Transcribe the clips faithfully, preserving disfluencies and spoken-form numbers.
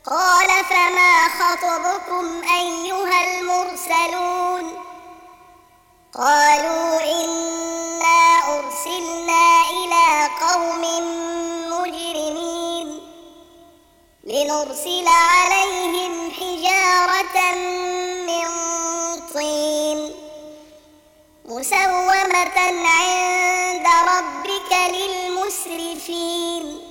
قال فما خطبكم أيها المرسلون قالوا إنا أرسلنا إلى قوم مجرمين لنرسل عليهم حجارة من طين مسومة عند ربك للمسرفين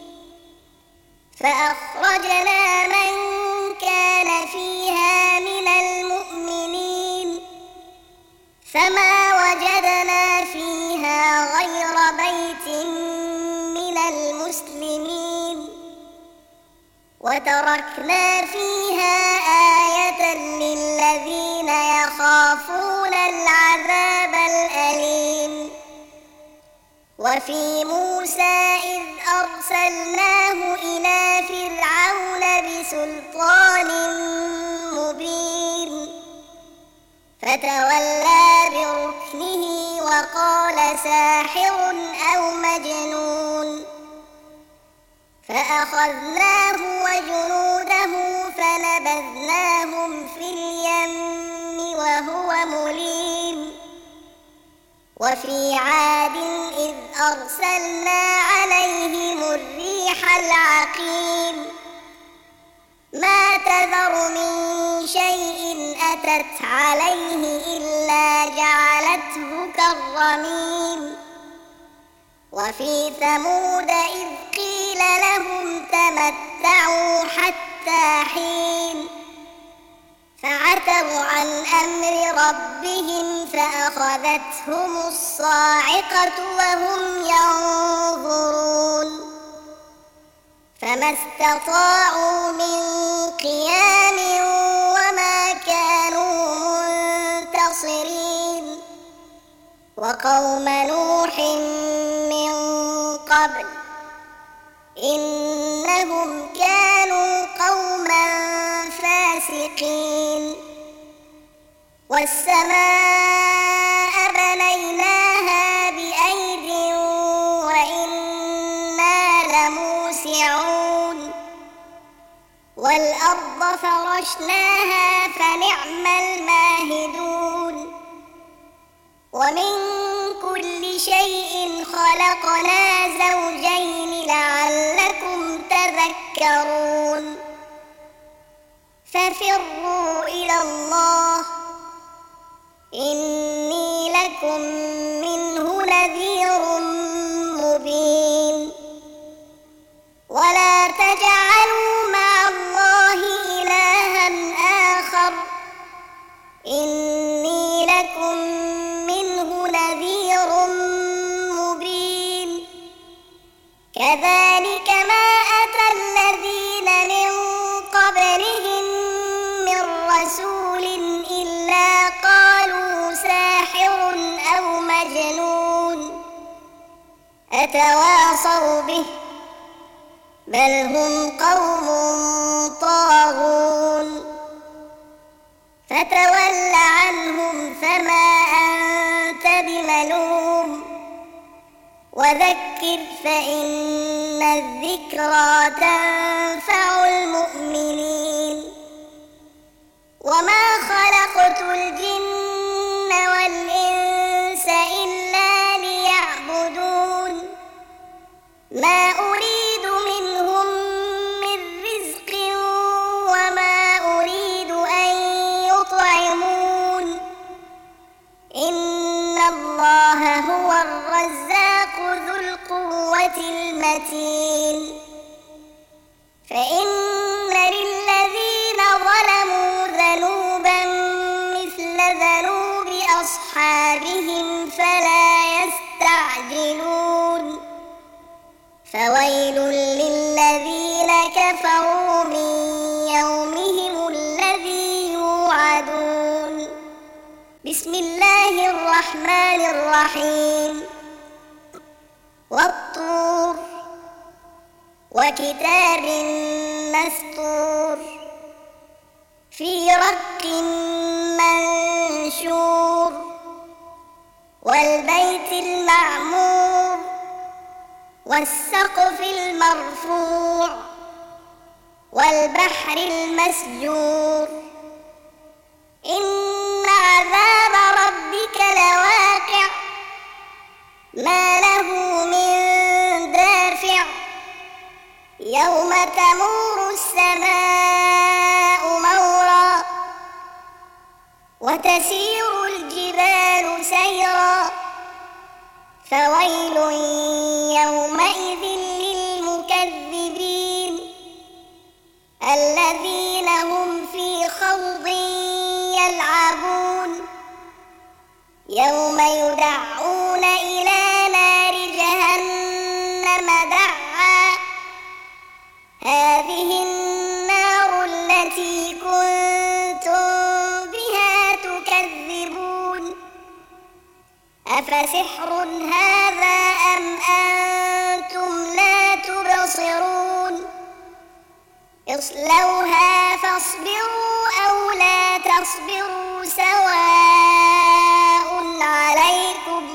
فأخرجنا من كان فيها من المؤمنين فما وجدنا فيها غير بيت من المسلمين وتركنا فيها آية للذين يخافون العذاب الأليم وفي موسى إذ أرسلناه إلى فرعون بسلطان مبين فتولى بركنه وقال ساحر أو مجنون فأخذناه وجنوده فنبذناهم في اليم وهو مليم وفي عاد إذ أرسلنا عليهم الريح العقيم ما تذر من شيء أتت عليه إلا جعلته كالرميم وفي ثمود إذ قيل لهم تمتعوا حتى حين فعتوا عن أمر ربهم فأخذتهم الصاعقة وهم ينظرون فما استطاعوا من قيام وما كانوا منتصرين وقوم نوح من قبل إنهم كانوا قوما فاسقين والسماء بنيناها بأيد وإنا لموسعون والأرض فرشناها فنعم الماهدون ومن كل شيء خلقنا زوجين لعلكم تذكرون ففروا إلى الله إني لكم منه نذير مبين ولا تجعلوا مع الله إلها آخر إني لكم منه نذير مبين كذلك ما أتى الذين من قبلهم من رسول إلا قالوا ساحر أو مجنون أتواصوا به بل هم قوم طاغون فتول عنهم فما أنت بملوم وذكر فإن الذكرى تنفع المؤمنين وما خلقت الجن والإنس إلا ليعبدون ما أريد منهم من رزق وما أريد أن يطعمون إن الله هو الرزاق ذو القوة المتين فإن للذين ظلموا ذنوبا مثل ذنوب أصحابهم فلا يستعجلون فويل للذين كفروا من يومهم الذي يوعدون بسم الله الرحمن الرحيم والطور وكتاب مسطور في رق منشور والبيت المعمور والسقف المرفوع والبحر المسجور إن عذاب ربك لواقع ما له من دافع يوم تمور السماء مورا وتسير الجبال سيرا فويل يومئذ للمكذبين الذين هم في خوض يلعبون يوم يدعون إلى نار جهنم دعا هذه النار التي كنتم بها تكذبون أفسحر هذا أم أنتم لا تبصرون اصلوها فاصبروا أو لا تصبروا سواء عليكم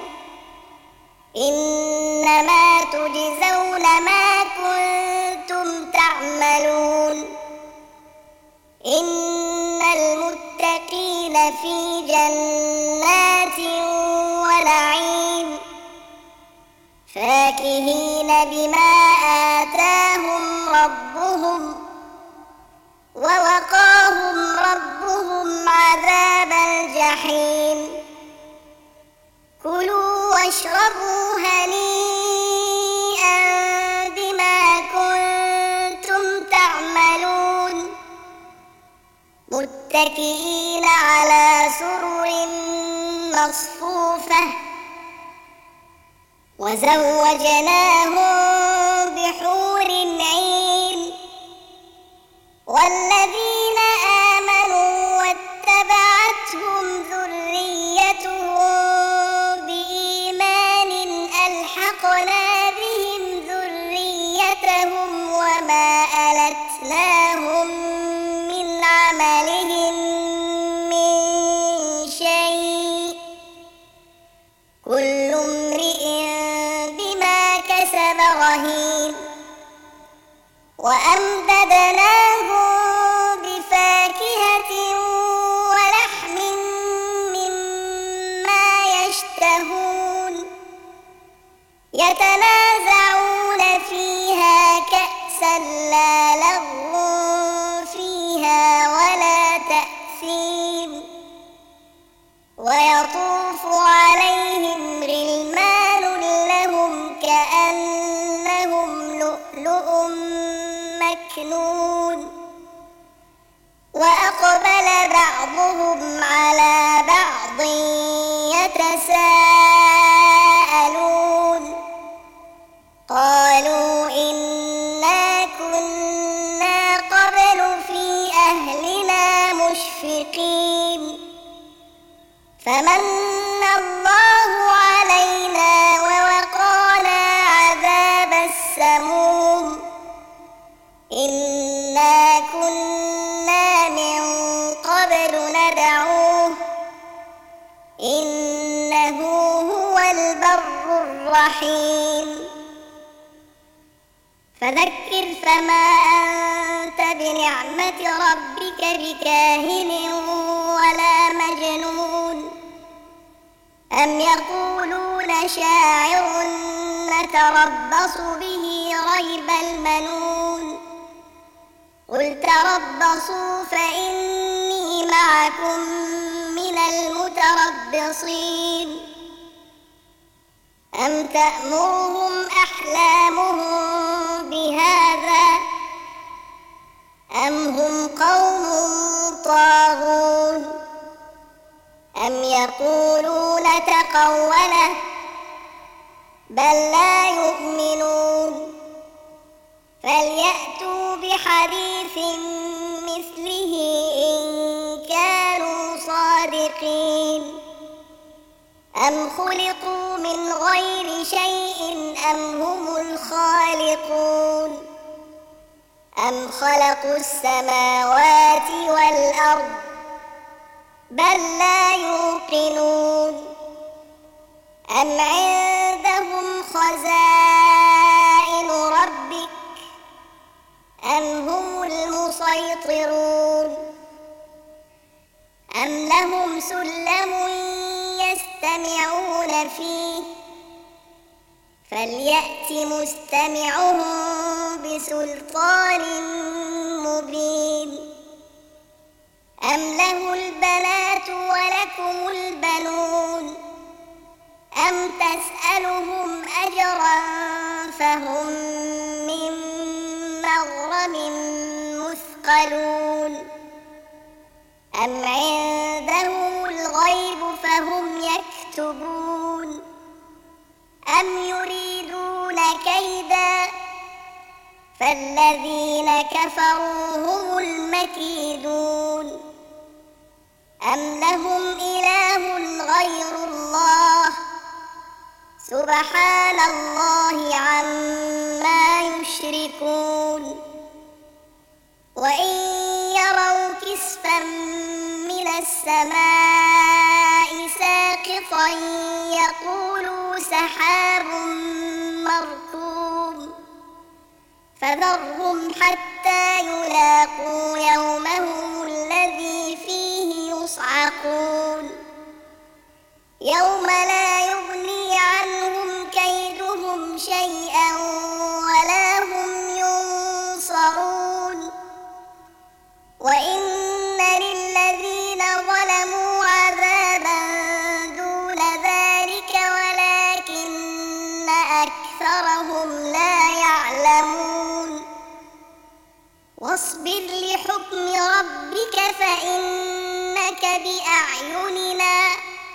إنما تجزون ما كنتم تعملون إن المتقين في جنات ونعيم فاكهين بما آتاهم ربهم ووقاهم ربهم عذاب الجحيم كلوا واشربوا هنيئا بما كنتم تعملون متكئين على سرر مصفوفة وزوجناهم بحور عين والذين آمنوا واتبعتهم ذريتهم بإيمان ألحقنا بهم ذريتهم وما ألتناهم من عملهم من شيء كل امرئ بما كسب رهين وأمددناهم بفاكهة ولحم مما يشتهون يتنازعون فيها كأسا لا لغو فيها ولا تأثيم ويطوف عليهم غلمان لهم كأنهم لؤلؤ مكنون وأقبل بعضهم على بعض يتساءلون قالوا إنا كنا قبل في أهلنا مشفقين فمن الله علينا ووقانا عذاب السموم إنا كنا من قبل ندعوه إنه هو البر الرحيم فذكر فما أنت بنعمة ربك بكاهن ولا مجنون أم يقولون شاعر نتربص به ريب المنون قل تربصوا فإني معكم من المتربصين أم تأمرهم أحلامهم بهذا أم هم قوم طاغون أم يقولون تقوله بل لا يؤمنون فليأتوا بحديث مثله إن كانوا صادقين أم خلقوا من غير شيء أم هم الخالقون أم خلقوا السماوات والأرض بل لا يوقنون أم عندهم خزائن ربك أم هم المسيطرون أم لهم سلم يستمعون فيه فليأت مستمعهم بسلطان مبين أم له البنات ولكم البنون أم تسألهم أجرا فهم من مغرم مثقلون أم عندهم الغيب فهم يكتبون أم يريدون كيدا فالذين كفروا هم المكيدون أم لهم إله غير الله سبحان الله عما يشركون وإن يروا كسفا من السماء ساقطا يقولوا سحاب مركوم فذرهم حتى يلاقوا يومهم الذي فيه يصعقون يوم لا يغني عنهم كيدهم شيئا ولا هم ينصرون وإن للذين ظلموا عذابا دون ذلك ولكن أكثرهم لا يعلمون واصبر لحكم ربك فإنك بأعيننا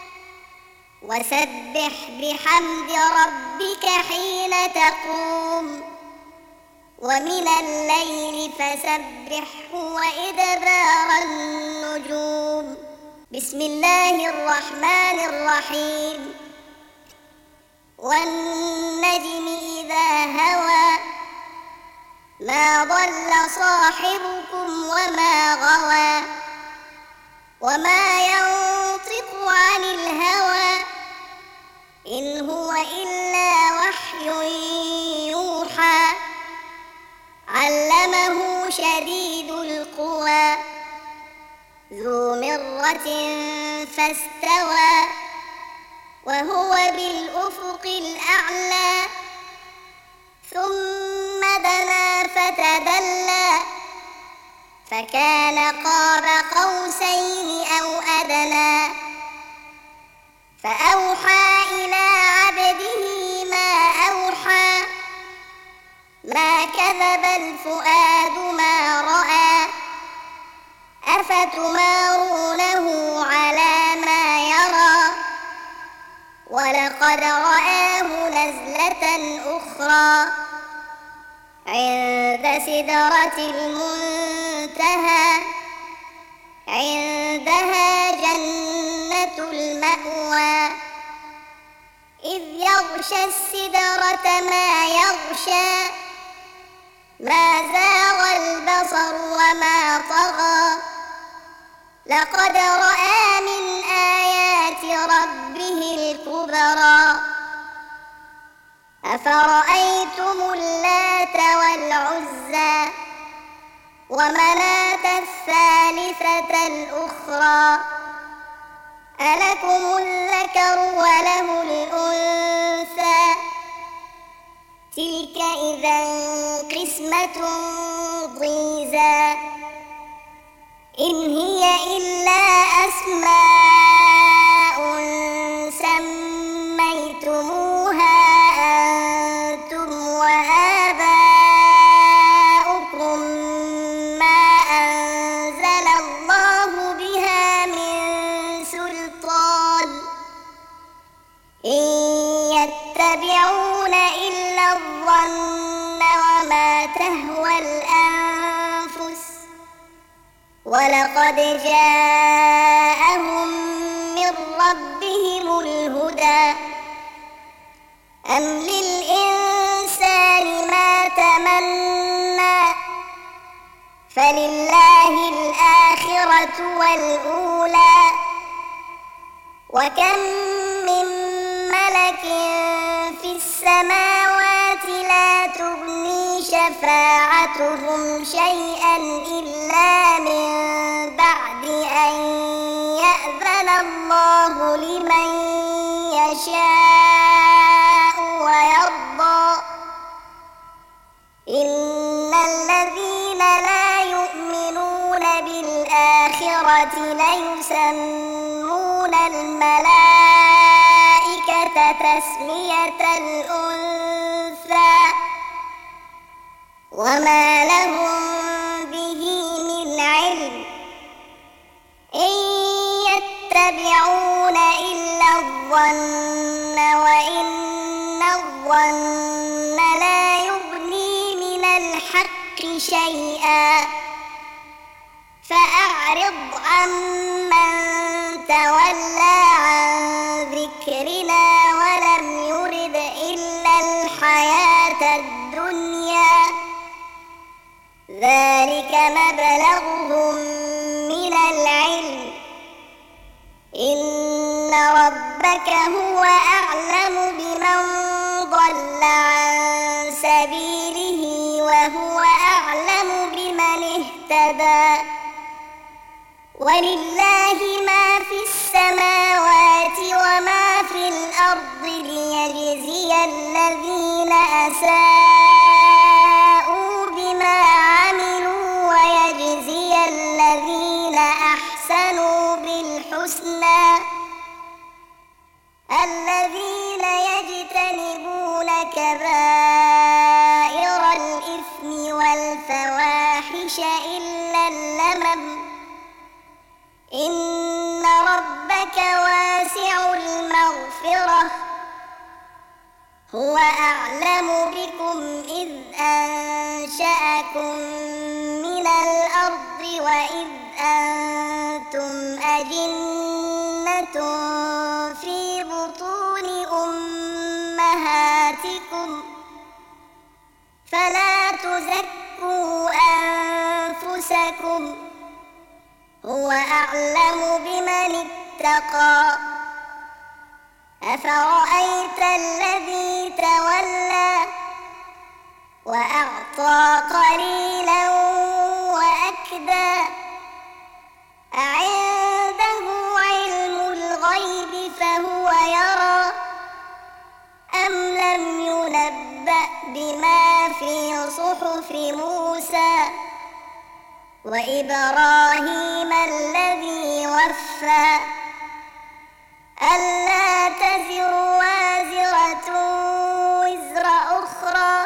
وسبح بحمد ربك حين تقوم ومن الليل فسبحه وإدبار النجوم بسم الله الرحمن الرحيم والنجم إذا هوى ما ضل صاحبكم وما غوى وما ينطق عن الهوى إن هو إلا وحي يوحى علمه شديد القوى ذو مرة فاستوى وهو بالأفق الأعلى ثم دنا فتدلى فكان قاب قوسين أو أدنى فأوحى إلى عبده ما أوحى ما كذب الفؤاد ما رأى أفتمارونه على ما يرى ولقد رآه نزلة أخرى عند سدرة المنتهى عندها جنة المأوى إذ يغشى السدرة ما يغشى ما زاغ البصر وما طغى لقد رأى من آيات ربه الكبرى أفرأيتم اللات والعزى ومناة الثالثة الأخرى ألكم الذكر وله الأنثى تلك إذا قسمة ضيزى إن هي إلا أسماء سميتموها أنتم وآباؤكم ما أنزل الله بها من سلطان إن يتبعون إلا الظن وما تهوى الأنفس ولقد جاءهم من ربهم الهدى أم للإنسان ما تمنى فلله الآخرة والأولى وكم من ملك في السماوات لا تغني شفاعتهم شيئا إلا من بعد أن يأذن الله لمن يشاء ويرضى إن الذين لا يؤمنون بالآخرة ليسمون الملائكة تسمية الأنثى وما لهم به من علم إن يتبعون إلا الظن وإن الظن لا يغني من الحق شيئا فأعرض عمن تولى عن ذكرنا ولم يرد إلا الحياة الدنيا ذلك مبلغهم من العلم إن ربك هو أعلم بمن ضل عن سبيله وهو أعلم بمن اهتدى ولله ما في السماوات وما في الأرض ليجزي الذين أساءوا بما عملوا ويجزي الذين أحسنوا بالحسنى الذين يجتنبون كبائر الإثم والفواحش إلا اللمم إن ربك واسع المغفرة هو أعلم بكم إذ أنشأكم من الأرض وإذ أنتم أجنة في بطون أمهاتكم فلا تزكوا أنفسكم هو أعلم بمن اتقى أفرأيت الذي تولى وأعطى قليلا وأكدى أعنده علم الغيب فهو يرى أم لم ينبأ بما في صحف موسى وإبراهيم الذي وفى ألا تزر وازرة وزر أخرى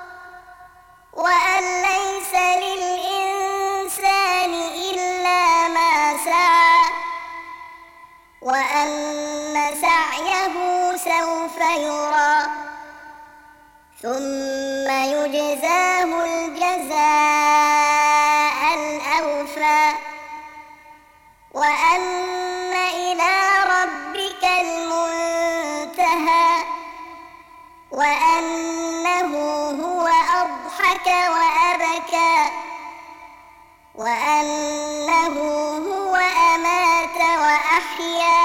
وأن ليس للإنسان إلا ما سعى وأن سعيه سوف يرى ثم يجزاه الجزاء الأوفى وأن إلى ربك المنتهى وأنه هو أضحك وأبكى وأنه هو أمات وأحيا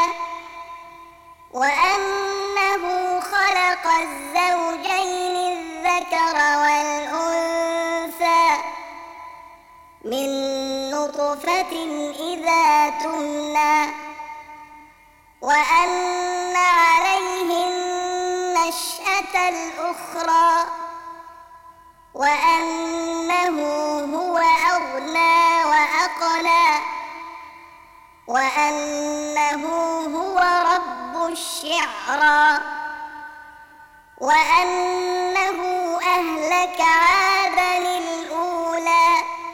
وأنه خلق الزوجين الذكر والأنثى من نطفة إذا تمنى وأن عليه النشأة الأخرى وأنه هو أغنى وأقنى وأنه هو رب الشعرى وأنه أهلك عادا الأولى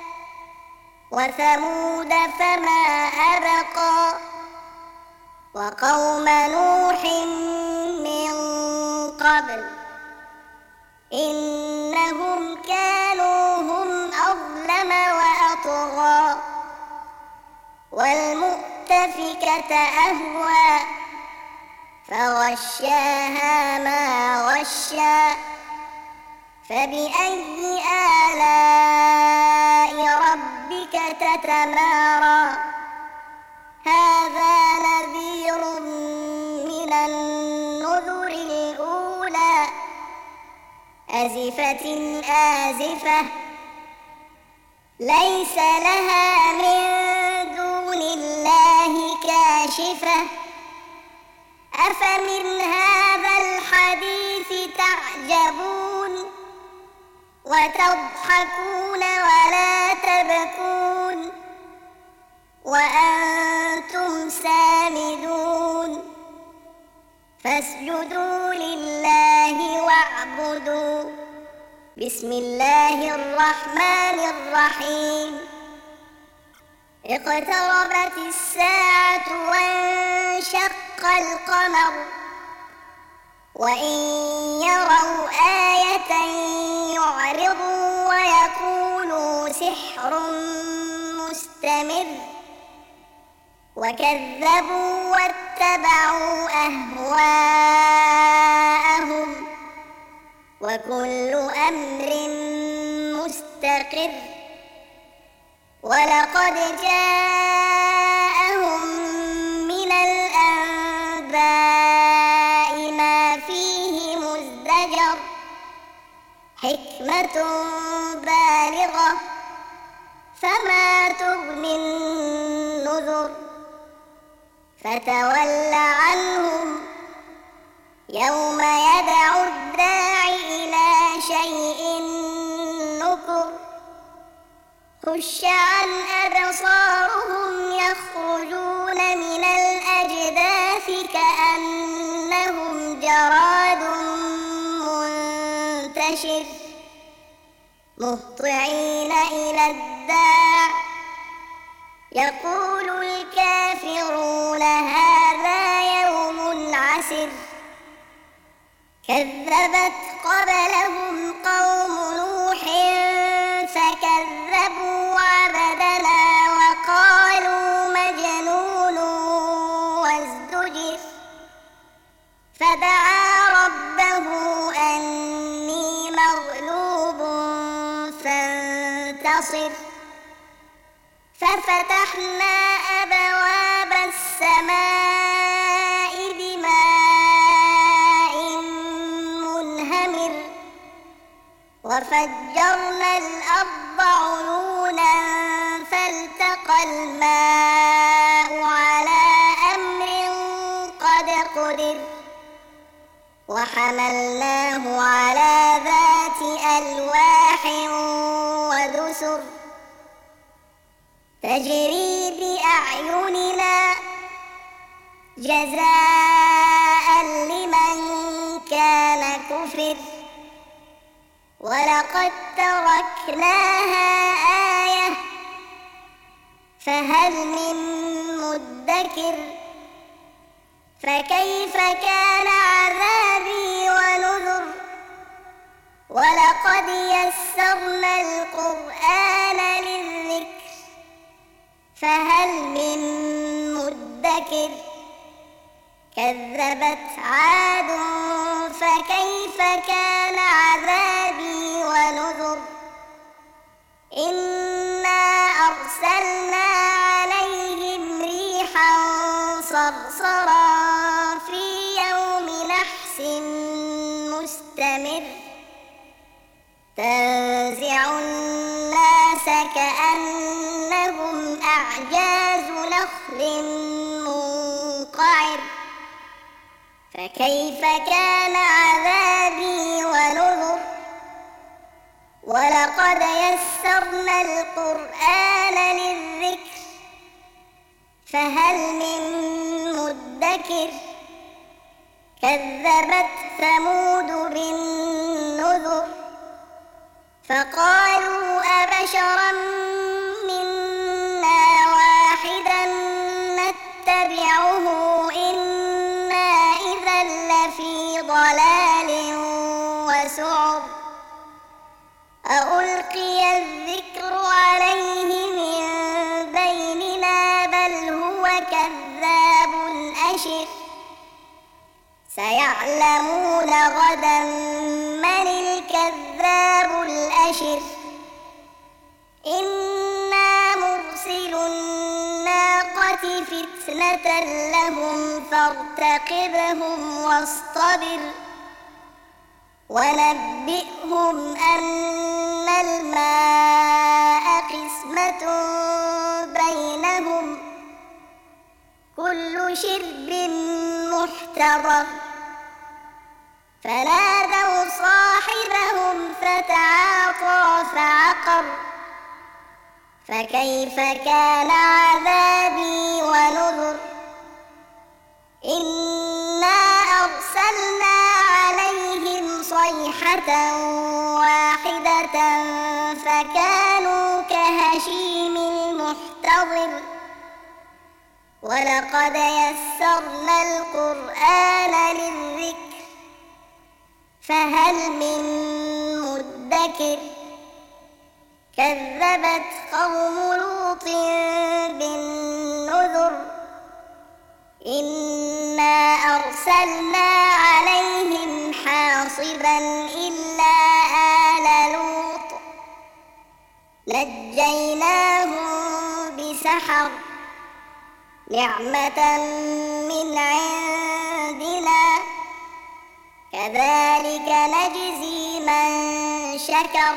وثمود فما أبقى وقوم نوح من قبل إنهم كانوا هم أظلم وأطغى والمؤتفكة أهوى فغشاها ما غشى فبأي آلاء ربك تتمارى هذا نذير من النذر الأولى أزفت آزفة ليس لها من دون الله كاشفة أفمن هذا الحديث تعجبون وتضحكون ولا تبكون وأنتم سامدون فاسجدوا لله واعبدوا بسم الله الرحمن الرحيم اقتربت الساعة وانشق القمر وإن يروا آية يعرضوا ويقولوا سحر مستمر وكذبوا واتبعوا أهواءهم وكل أمر مستقر ولقد جاءهم من الأنباء ما فيه مزدجر حكمة بالغة فما تغني النذر فتول عنهم يوم يدعو الداعي إلى شيء نكر خش عن أبصارهم يخرجون من الأجداث كأنهم جراد منتشر مهطعين إلى الداع يقول الكافرون هذا يوم عسر كذبت قبلهم قوم نوح فكذبوا عبدنا وقالوا مجنون وازدجر فدعا ربه أني مغلوب فانتصر ففتحنا أبواب السماء بماء منهمر وفجرنا الأرض عيونا فالتقى الماء على أمر قد قدر وحملناه على ذات ألواح ودسر تجري بأعيننا جزاء لمن كان كفر ولقد تركناها آية فهل من مدكر فكيف كان عذابي ونذر ولقد يسرنا القرآن للذكر فهل من مدكر كذبت عاد فكيف كان عذابي ونذر إنا أرسلنا عليهم ريحا صرصرا في يوم نحس مستمر تنزع الناس كأنهم أعجاز نخل منقعر فكيف كان عذابي ونذر ولقد يسرنا القرآن للذكر فهل من مدكر كذبت ثمود بالنذر فقالوا أبشرا منا واحدا نتبعه إنا إذا لفي ضلال وسعر ألقي الذكر عليه من بيننا بل هو كذاب أشر سيعلمون غدا من الكذاب الأشر إنا مرسل الناقة فتنة لهم فارتقبهم واصطبر ونبئهم أن الماء قسمة بينهم كل شرب محتضر فنادوا صاحبهم فتعاطى فعقر فكيف كان عذابي ونذر إنا أرسلنا عليهم صيحة واحدة فكانوا كهشيم المحتضر ولقد يسرنا القرآن للذكر فهل من مدكر كذبت قوم لوط بالنذر إنا أرسلنا عليهم حاصبا إلا آل لوط نجيناهم بسحر نعمة من عندنا كذلك نجزي من شكر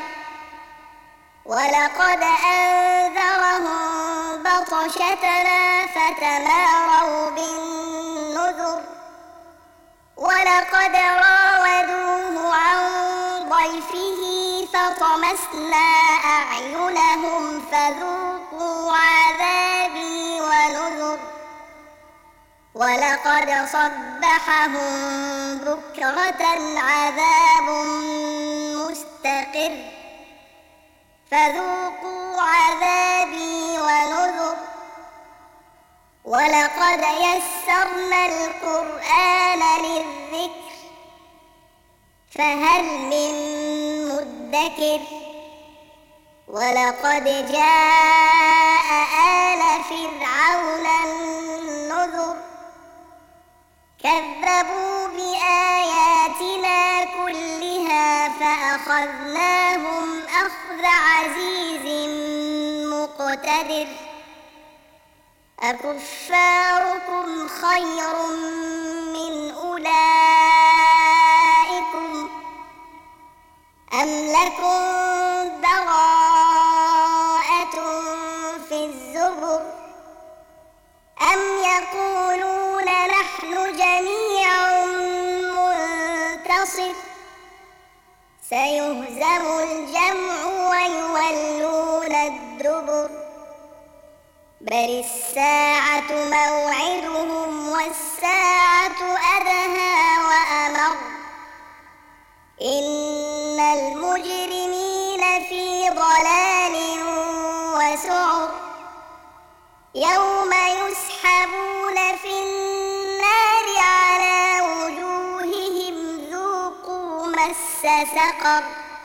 ولقد أنذرهم بطشتنا فتماروا بالنذر ولقد راودوه عن ضيفه فطمسنا أعينهم فذوقوا عذابي ونذر ولقد صبحهم بكرة عذاب مستقر فذوقوا عذابي ونذر ولقد يسرنا القرآن للذكر فهل من مدكر ولقد جاء آل فرعون النذر كذبوا بآياتنا كلها فأخذناهم أخذ عزيز مقتدر أكفاركم خير من أولئكم أم لكم براءة في الزبر أم يقولون نحن جميع منتصر سيهزم الجمع ويولون الدبر بل الساعة موعدهم والساعة أدهى وأمر إن المجرمين في ضلال وسعر يوم يسحبون في النار على وجوههم ذوقوا مس سقر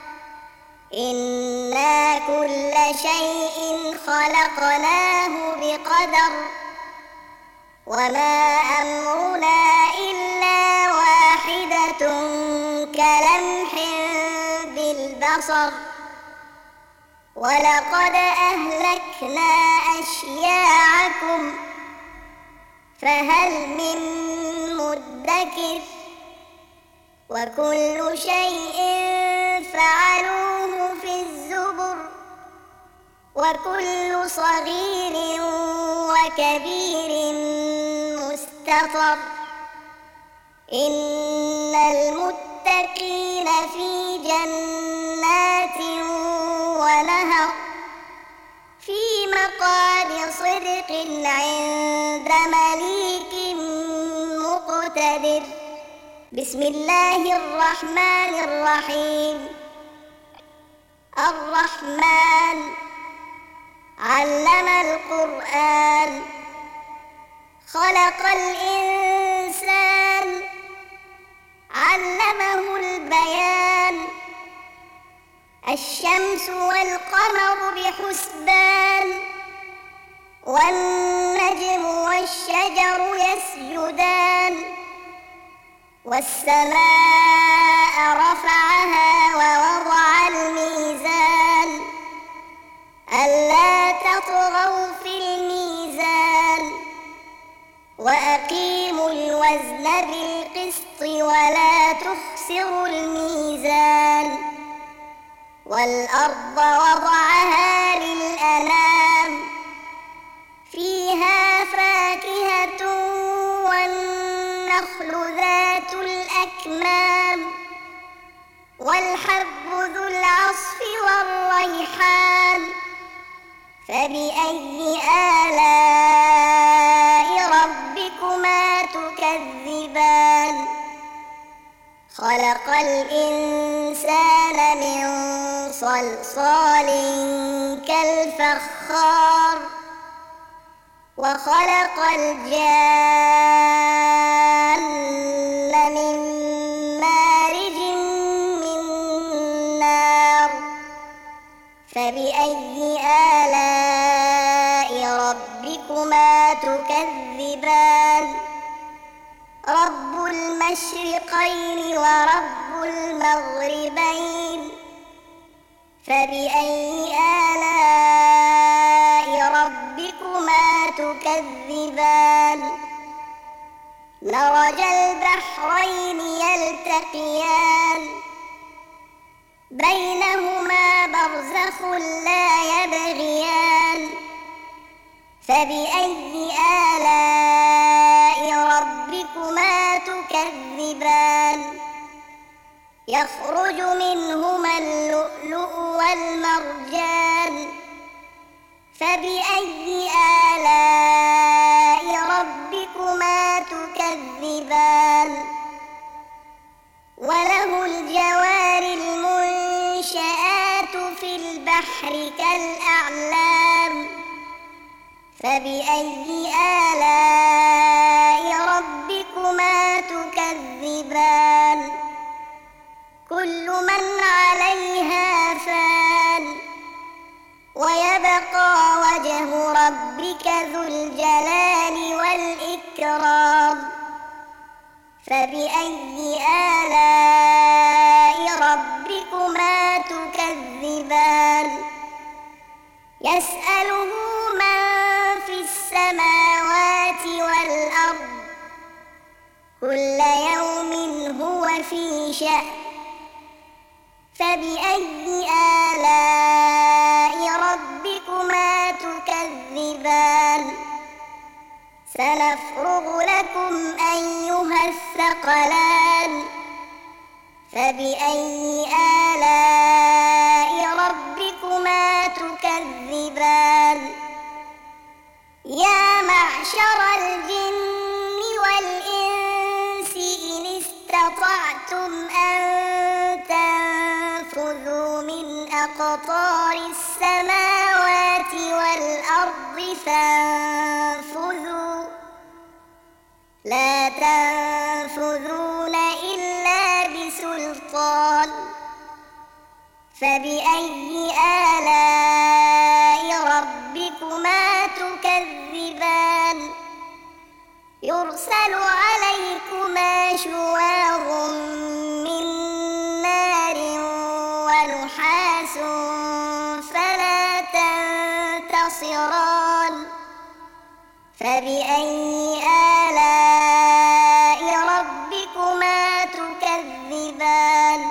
إنا كل شيء خلقناه بقدر وما أمرنا إلا واحدة كلمح بالبصر ولقد أهلكنا أشياعكم فهل من مدكر وكل شيء فعلوه في الزبر وكل صغير وكبير مستطر إن المتقين في جنات ونهر في مقعد صدق عند مليك مقتدر بسم الله الرحمن الرحيم الرحمن علم القرآن خلق الإنسان علمه البيان الشمس والقمر بحسبان والنجم والشجر يسجدان والسماء رفعها ووضع الميزان ألا تطغوا في الميزان وأقيموا الوزن بالقسط ولا تخسروا الميزان والأرض وضعها للأنام فيها فاكهة والنخل ذات الأكمام والحب ذو العصف والريحان فبأي آلاء ربكما تكذبان خلق الإنسان من صلصال كالفخار وخلق الجان من مارج من نار فبأي آلاء ربكما تكذبان رب المشرقين ورب المغربين فبأي آلاء ربكما تكذبان مرج البحرين يلتقيان بينهما برزخ لا يبغيان فبأي آلاء ربكما تكذبان يخرج منهما اللؤلؤ والمرجان فبأي آلاء ربكما تكذبان وله الجوار المنشآت في البحر كالأعلام فبأي آلاء ربكما تكذبان كل من عليها فان ويبقى وجه ربك ذو الجلال والإكرام فبأي آلاء ربكما تكذبان يسأله من في السماوات والأرض كل يوم هو في شأن فبأي آلاء ربكما تكذبان سنفرغ لكم أيها الثقلان فبأي آلاء ربكما تكذبان يا معشر الجن والإنس إن استطعتم أن تنفذوا من أقطار السماوات والأرض فانفذوا لا تنفذون إلا بسلطان فبأي آلاء ربكما تكذبان يرسل عليكما شواظ من نار ونحاس فلا تنتصران فبأي آلاء ربكما تكذبان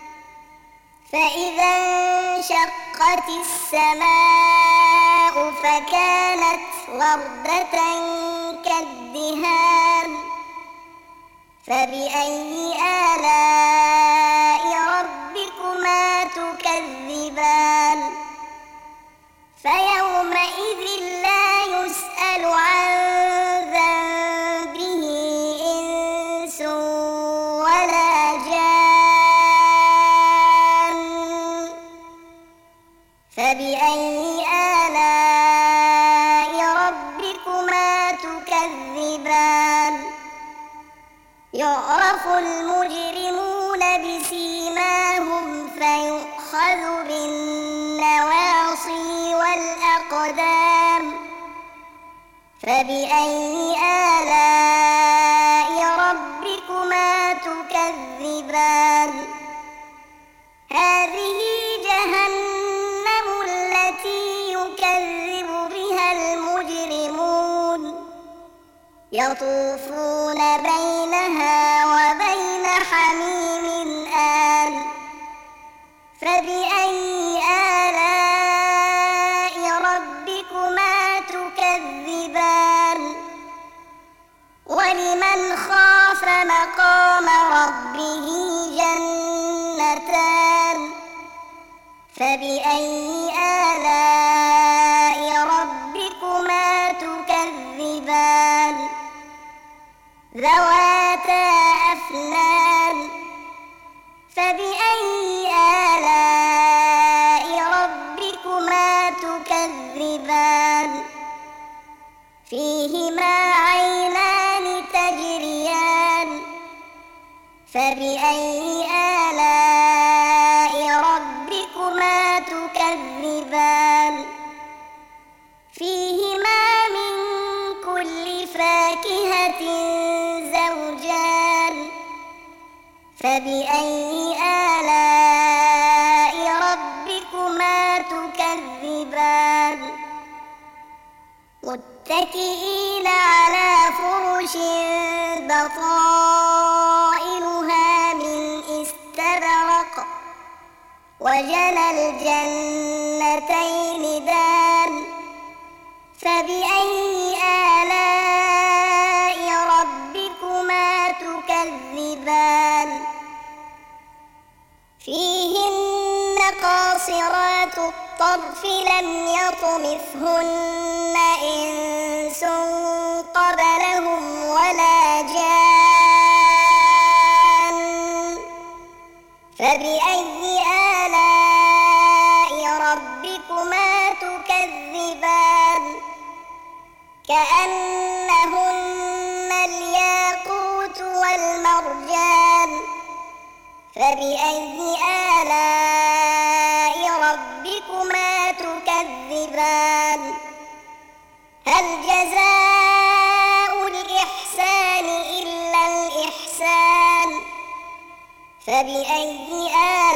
فإذا انشقت السماء فكانت وردة كالدهان فبأي آلاء ربكما تكذبان فيومئذ لا يسأل عن ذنبه إنس ولا جان فبأي آلاء ربكما تكذبان يعرف المجرمون بسيماهم فيؤخذ بالنواصي والأقدام فبأي آلاء ربكما تكذبان هذه جهنم التي يكذب بها المجرمون يطوفون بينها وبين حميم آن فبأي ولمن خاف مقام ربه جنتان فبأي آلاء ربكما تكذبان ذواتا أفنان فبأي آلاء ربكما تكذبان فيهما عينان تجريان فبأي آلاء ربكما تكذبان فيهما من كل فاكهة زوجان فبأي آلاء ربكما تكذبان متكئين على فرش بطائنها من استبرق وجنى الجنتين دان فبأي آلاء ربكما تكذبان فيهن قاصرات الطرف لم يطمثهن إنس قبلهم ولا جان فبأي آلاء ربكما تكذبان كأنهن الياقوت والمرجان فبأي آلاء ربكما تكذبان هل جزاء الإحسان إلا الإحسان فبأي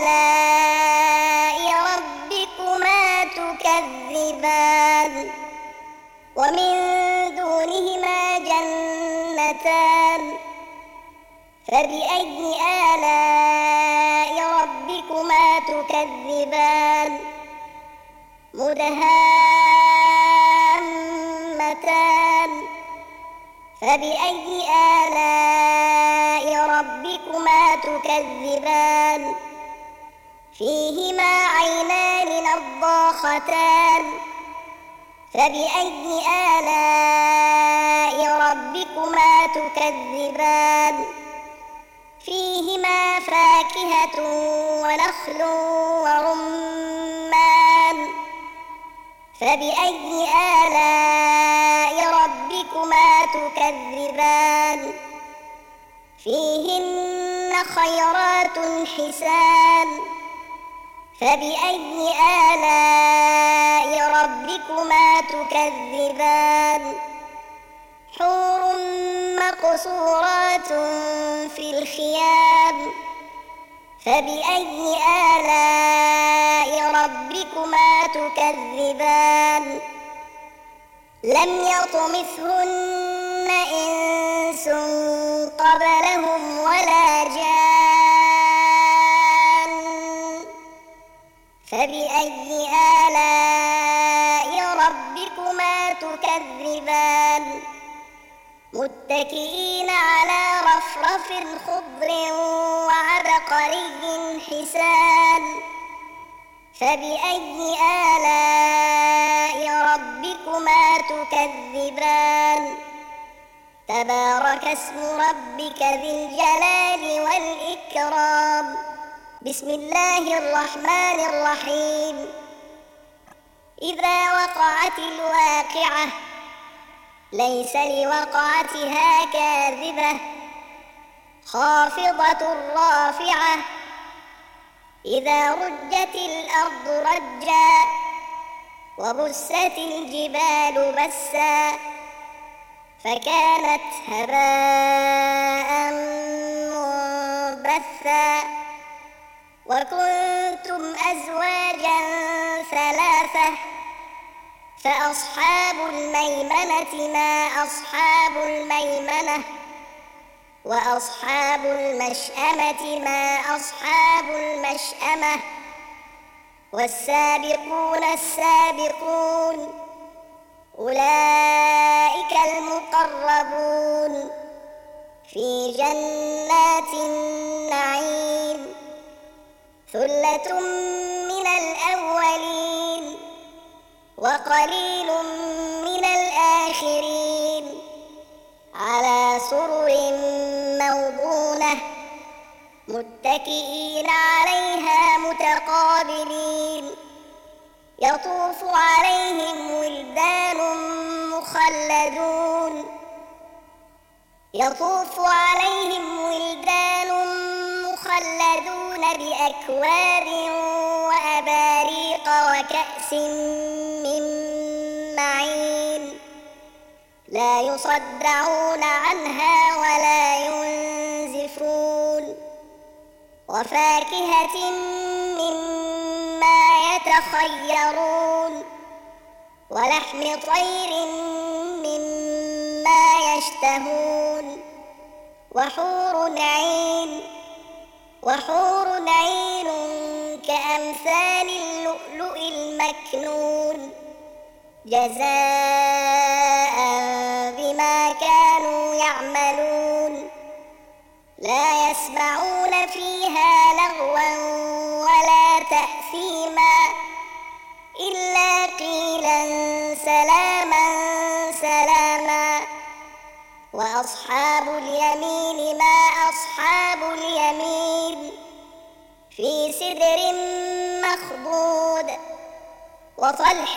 آلاء ربكما تكذبان ومن دونهما جنتان فبأي آلاء ربكما تكذبان مدهامتان فبأي آلاء ربكما تكذبان فيهما عينان نضاختان فبأي آلاء ربكما تكذبان فيهما فاكهة ونخل ورمان فبأي آلاء ربكما تكذبان فيهن خيرات حسان فبأي آلاء ربكما تكذبان حور مقصورات في الخيام فبأي آلاء ربكما تكذبان لم يطمثهن إنس قبلهم ولا جان فبأي آلاء ربكما تكذبان متكئين على رفرف خضر وعبقري حسان فبأي آلاء ربكما تكذبان تبارك اسم ربك ذي الجلال والإكرام بسم الله الرحمن الرحيم إذا وقعت الواقعة ليس لوقعتها كاذبة خافضة رافعة إذا رجت الأرض رجا وبست الجبال بسا فكانت هباء منبثا وكنتم أزواجا ثلاثة فأصحاب الميمنة ما أصحاب الميمنة وأصحاب المشأمة ما أصحاب المشأمة والسابقون السابقون أولئك المقربون في جنات النعيم ثلة من الأولين وقليل من الآخرين على سرر موضونة متكئين عليها متقابلين يطوف عليهم ولدان مخلدون يطوف عليهم ولدان مخلدون بأكواب وأباريق وكأس من معين لا يصدعون عنها ولا ينزفون وفاكهة مما يتخيرون ولحم طير مما يشتهون وحور عين وحور عين كأمثال اللؤلؤ المكنون جزاء بما كانوا يعملون لا يسمعون فيها لغوا ولا تأثيما إلا قيلا سلاما سلاما وأصحاب اليمين ما أصحاب اليمين في سدر مخضود وطلح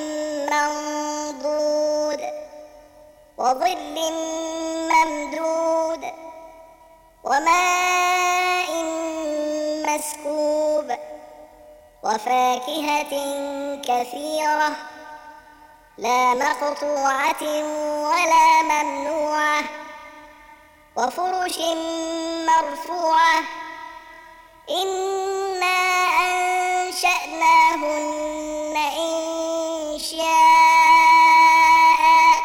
منضود وظل ممدود وماء مسكوب وفاكهة كثيرة لا مقطوعة ولا ممنوعة وفرش مرفوعة إنا أنشأناهن إنشاء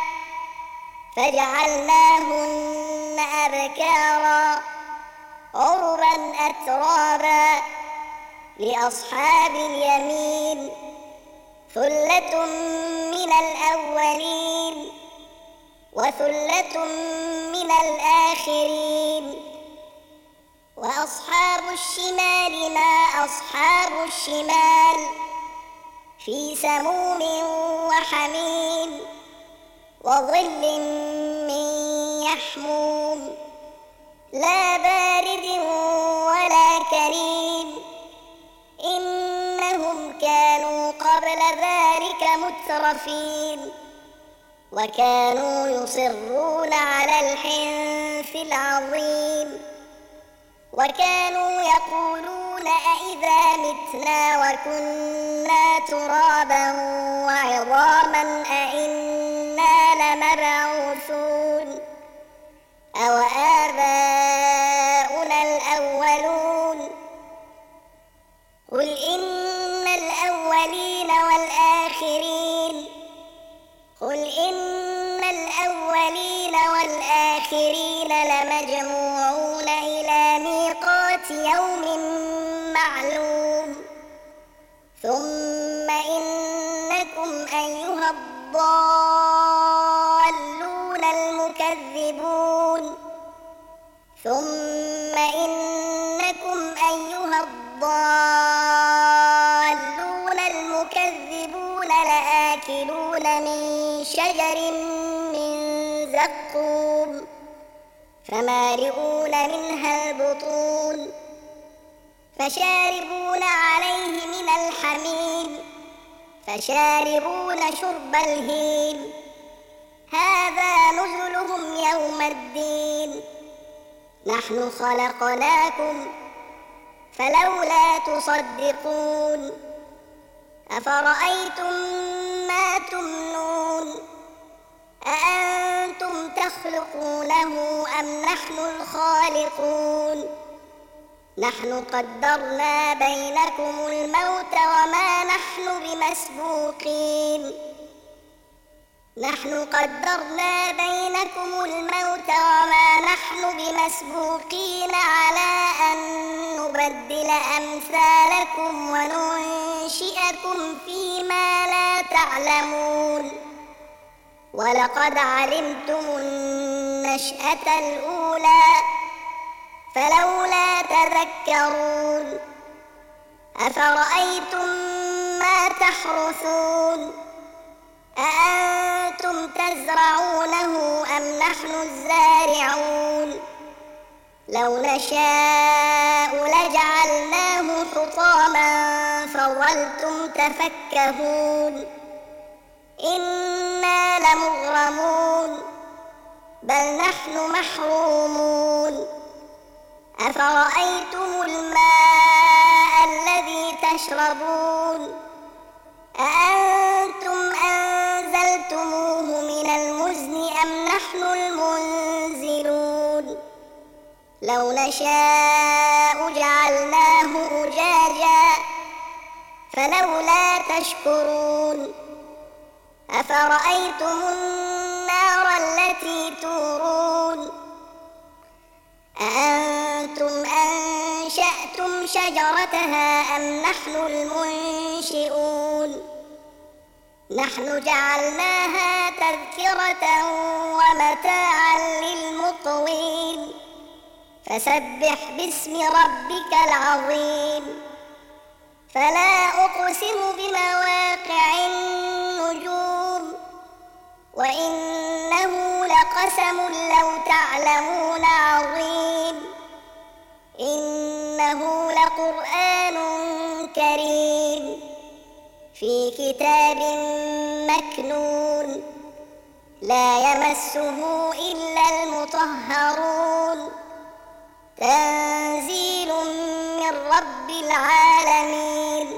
فجعلناهن أبكارا عربا أترابا لأصحاب اليمين ثلة من الأولين وثلة من الآخرين وأصحاب الشمال ما أصحاب الشمال في سموم وحميم وظل من يحموم لا بارد ولا كريم إنهم كانوا قبل ذلك مترفين وكانوا يصرون على الحنث العظيم وكانوا يقولون أئذا متنا وكنا ترابا وعظاما أئنا لمبعوثون أو آباؤنا الأولون قل إن الأولين والآخرين قل إن الأولين والآخرين لمجموعون إلى ميقات يوم معلوم ثم إنكم أيها الضالون المكذبون ثم إنكم أيها الضالون المكذبون لآكلون من شجر من زقوم فمالئون منها البطون فشاربون عليه من الحميم فشاربون شرب الهيم هذا نزلهم يوم الدين نحن خلقناكم فلولا تصدقون أفرأيتم ما تمنون أأنتم تخلقونه أم نحن الخالقون نحن قدرنا بينكم الموت وما نحن بمسبوقين نحن قدرنا بينكم الموت وما نحن بمسبوقين على أن نبدل أمثالكم وننشئكم فيما لا تعلمون ولقد علمتم النشأة الأولى فلولا تذكرون أفرأيتم ما تحرثون أأنتم تزرعونه أم نحن الزارعون لو نشاء لجعلناه حطاما فظلتم تفكهون إنا لمغرمون بل نحن محرومون أفرأيتم الماء الذي تشربون أأنتم أنزلتموه من المزن أم نحن المنزلون لو نشاء جعلناه أجاجا فلولا تشكرون أفرأيتم النار التي تورون أأنتم أنشأتم شجرتها أم نحن المنشئون نحن جعلناها تذكرة ومتاعا للمقوين فسبح باسم ربك العظيم فلا أقسم بمواقع النجوم وإنه لقسم لو تعلمون عظيم إنه لقرآن كريم في كتاب مكنون لا يمسه إلا المطهرون تنزيل من رب العالمين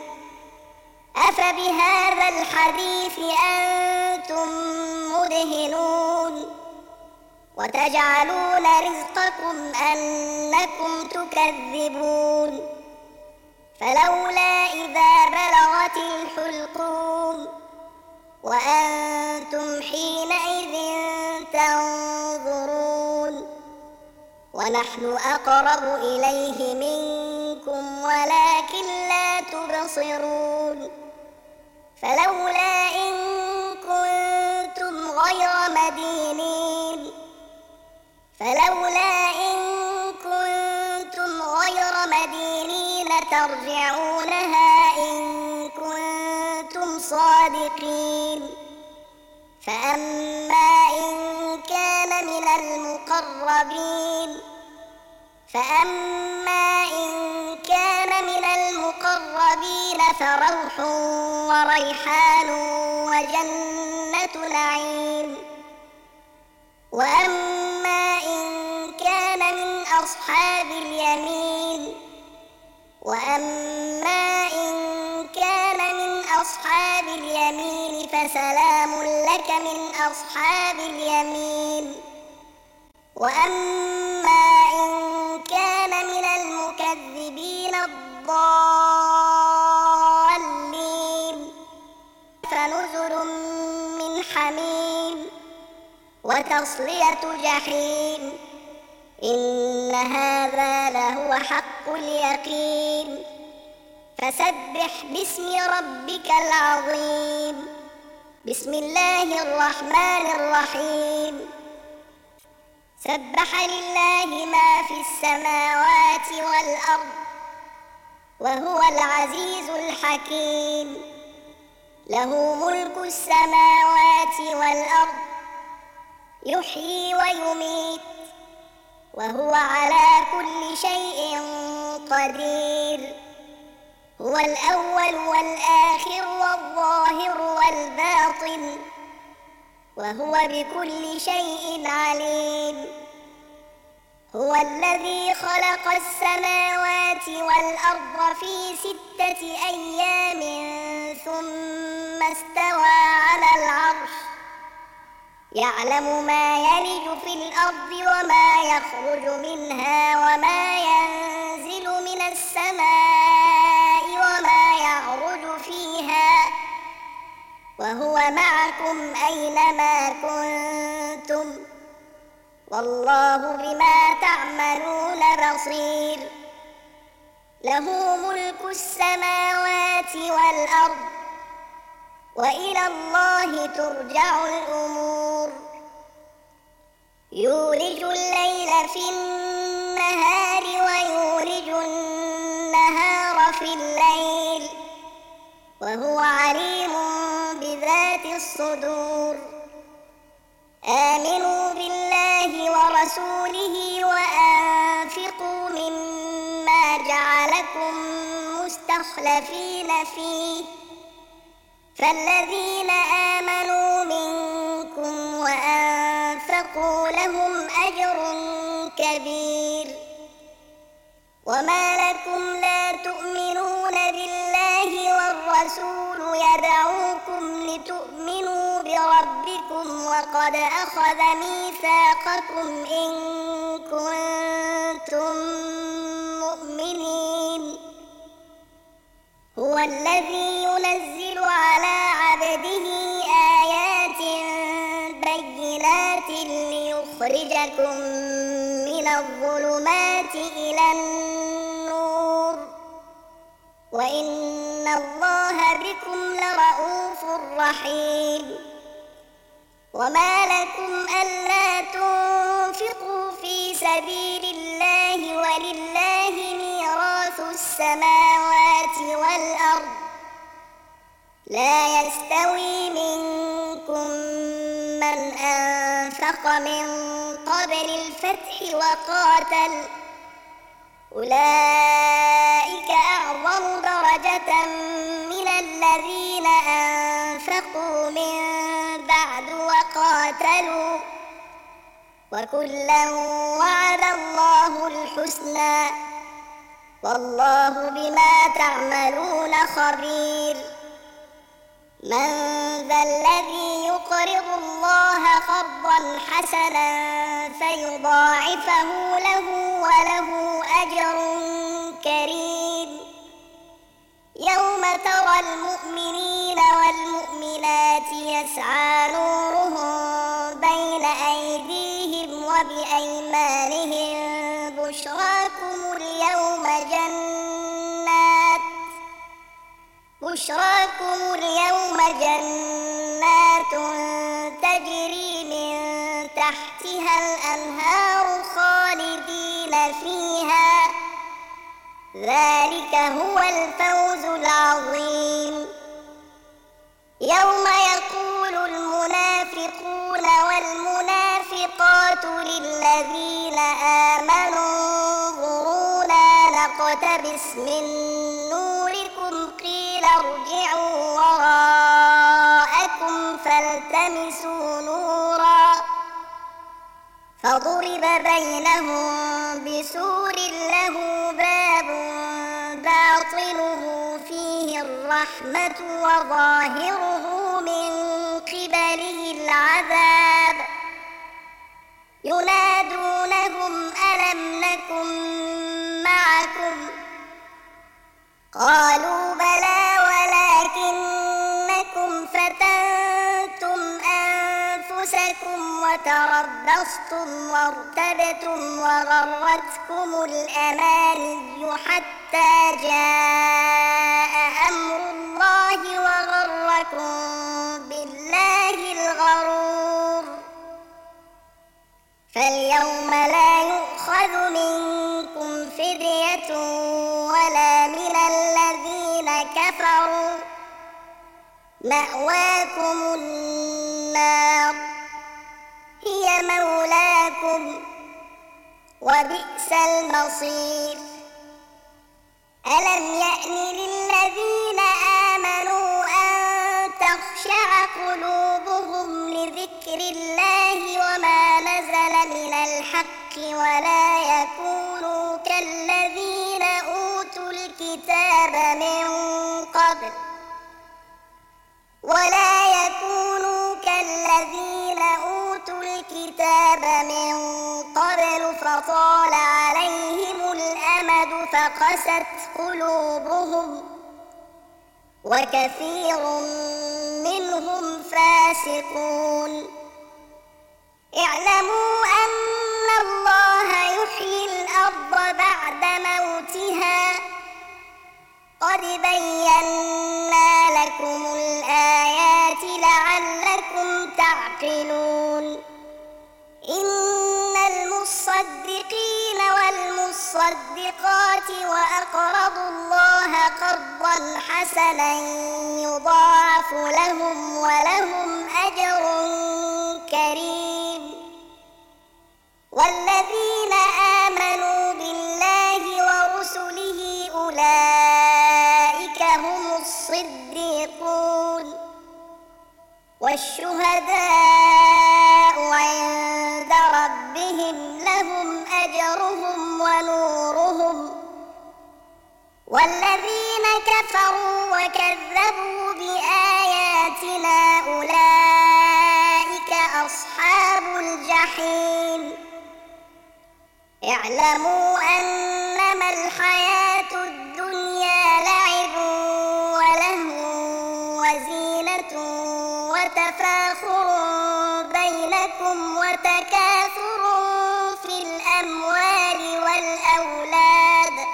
أفبهذا الحديث أنتم مدهنون وتجعلون رزقكم أنكم تكذبون فلولا إذا بلغت الحلقوم وأنتم حينئذ تنظرون ونحن أقرب إليه منكم ولكن لا تبصرون فلولا إن كنتم غير مدينين فلولا إن كنتم غير مدينين ترجعونها إن كنتم صادقين فأما إن كان من المقربين فأما إن كان من المقربين فروح وريحان وجنة نعيم وأما إن كان من أصحاب اليمين وأما إن كان من أصحاب اليمين فسلام لك من أصحاب اليمين وأما إن كان من المكذبين الضالين فنزل من حميم وتصلية جحيم إن هذا لهو حق اليقين فسبح باسم ربك العظيم بسم الله الرحمن الرحيم سبح لله ما في السماوات والأرض وهو العزيز الحكيم له ملك السماوات والأرض يحيي ويميت وهو على كل شيء قدير هو الأول والآخر والظاهر والباطن وهو بكل شيء عليم هو الذي خلق السماوات والأرض في ستة أيام ثم استوى على العرش يعلم ما يلج في الأرض وما يخرج منها وما ينزل من السماء وما يعرج فيها وهو معكم أينما كنتم والله بما تعملون بصير له ملك السماوات والأرض وإلى الله ترجع الأمور يولج الليل في النهار ويولج النهار في الليل وهو عليم بذات الصدور آمنوا بالله ورسوله وأنفقوا مما جعلكم مستخلفين فيه فالذين آمنوا منكم وأنفقوا لهم أجر كبير وما لكم لا تؤمنون بالله والرسول يدعوكم لتؤمنوا بربكم وقد أخذ ميثاقكم إن كنتم مؤمنين هو الذي ينزل على عبده آيات بينات ليخرجكم من الظلمات إلى النور وإن الله بكم لرءوف رحيم وما لكم ألا تنفقوا في سبيل الله ولله ميراث السماوات والأرض لا يستوي منكم من أنفق من قبل الفتح وقاتل أولئك أعظم درجة من الذين أنفقوا من بعد وقاتلوا وكلا وعد الله الحسنى والله بما تعملون خبير من ذا الذي يقرض الله قرضا حسنا فيضاعفه له وله أجر كريم يوم ترى المؤمنين والمؤمنات يسعى نورهم بين أيديهم وبأيمانهم بشراكم اليوم جنات بشراكم اليوم جنات تجري من تحتها الأنهار خالدين فيها ذلك هو الفوز العظيم يوم يقول المنافقون والمنافقات للذين آمنوا انظرونا نقتبس من نوركم قيل ارجعوا وراءكم فالتمسوا نورا فضرب بينهم بسور له باب باطنه فيه الرحمة وظاهره من قبله العذاب ينادونهم ألم نكن معكم قالوا بلى ولكنكم فتنتم أنفسكم وتربصتم وارتبتم وغرتكم الأماني حتى جاء أمر الله وغركم بالله الغرور فاليوم لا يؤخذ منكم فدية ولا من الذين كفروا مأواكم النار هي مولاكم وبئس المصير ألم يأن للذين آمنوا أن تخشع قلوبهم لذكر الله وما نزل من الحق ولا يكونوا كالذين أوتوا الكتاب من قبل ولا يكونوا كالذين أوتوا الكتاب من قبل فطال عليهم الأمد فقست قلوبهم وكثير منهم فاسقون اعلموا أن الله يحيي الأرض بعد موتها قد بينا لكم الآيات وأقرضوا الله قرضا حسنا يضاعف لهم ولهم أجر كريم. والذين آمنوا بالله ورسله أولئك هم الصديقون والشهداء عند ربهم لهم أجرهم ونورهم. والذين كفروا وكذبوا بآياتنا أولئك أصحاب الجحيم. اعلموا أنما الحياة الدنيا لعب ولهو وزينة وتفاخر بينكم وتكاثر في الأموال والأولاد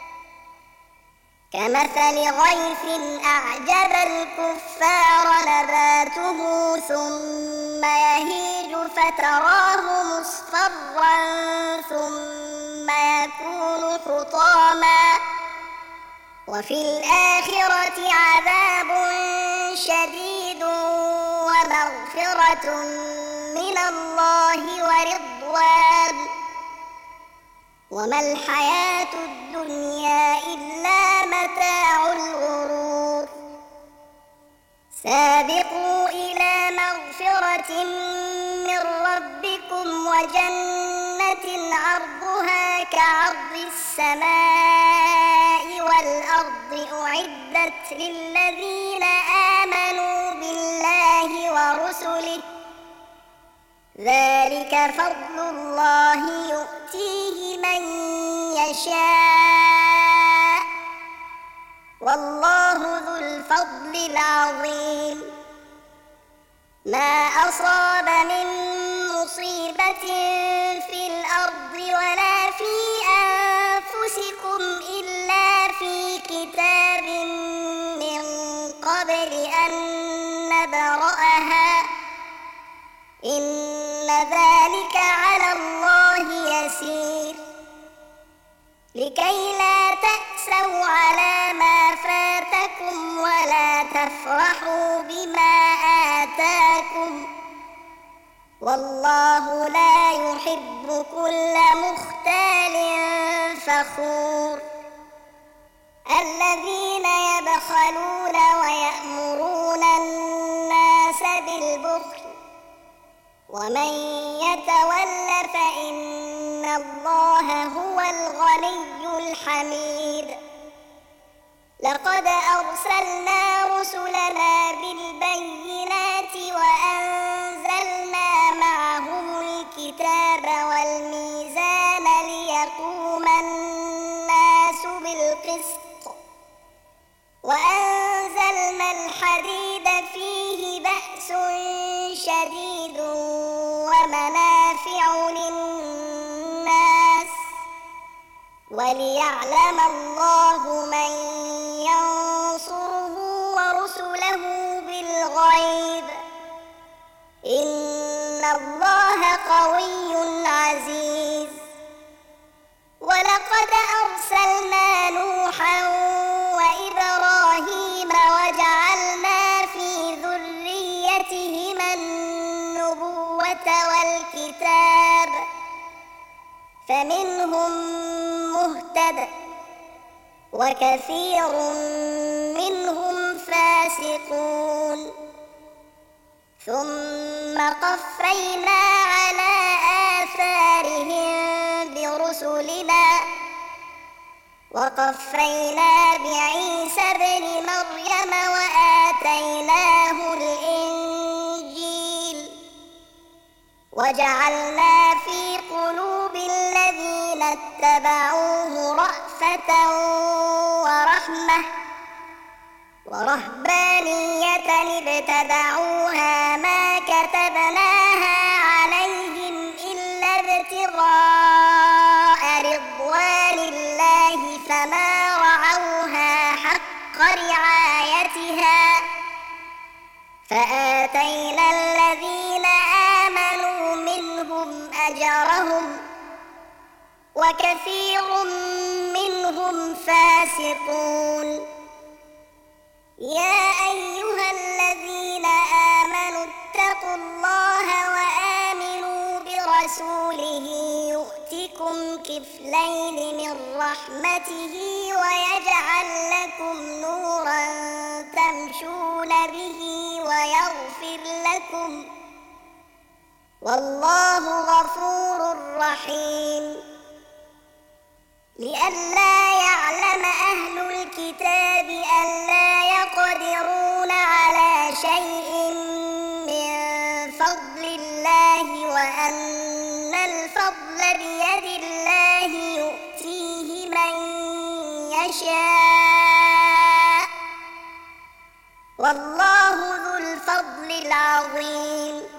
كمثل غيث أعجب الكفار نباته ثم يهيج فتراه مصفرا ثم يكون حطاما وفي الآخرة عذاب شديد ومغفرة من الله ورضوان وما الحياة الدنيا إلا متاع الغرور. سابقوا إلى مغفرة من ربكم وجنة عرضها كعرض السماء والأرض أعدت للذين آمنوا بالله ورسله ذلك فضل الله يؤتيه من يشاء والله ذو الفضل العظيم. ما أصاب من مصيبة في الأرض ولا في أنفسكم إلا في كتاب من قبل أن نبرأها إن ذلك على الله يسير. لكي لا تأسوا على ما فاتكم ولا تفرحوا بما آتاكم والله لا يحب كل مختال فخور. الذين يبخلون ويأمرون الناس بالبخل ومن يتول فإن الله هو الغني الحميد. لقد أرسلنا رسلنا بالبينات وأنزلنا معهم الكتاب والميزان ليقوم الناس بالقسط وأنزلنا الحديد فيه بأس شديد ومنافع للناس وليعلم الله من ينصره ورسله بالغيب إن الله قوي عزيز. ولقد أرسلنا نوحا وإبراهيم وجعلنا في ذريتهما النبوة والكتاب فمنهم مهتد وكثير منهم فاسقون. ثم قفينا على آثارهم برسلنا وقفينا بعيسى ابن مريم وآتيناه الإنجيل وجعلنا في قلوب الذين اتبعوه رأفة ورحمة ورهبانية ابتدعوها ما كتبناها عليهم إلا ابتغاء رضوان الله فما رعوها حق رعايتها فآتينا الذين آمنوا منهم أجرهم وكثير منهم هم فاسقون. يا أيها الذين آمنوا اتقوا الله وآمنوا برسوله يؤتكم كفلين من رحمته ويجعل لكم نورا تمشون به ويغفر لكم والله غفور رحيم. لئلا يعلم أهل الكتاب ألا يقدرون على شيء من فضل الله وأن الفضل بيد الله يؤتيه من يشاء والله ذو الفضل العظيم.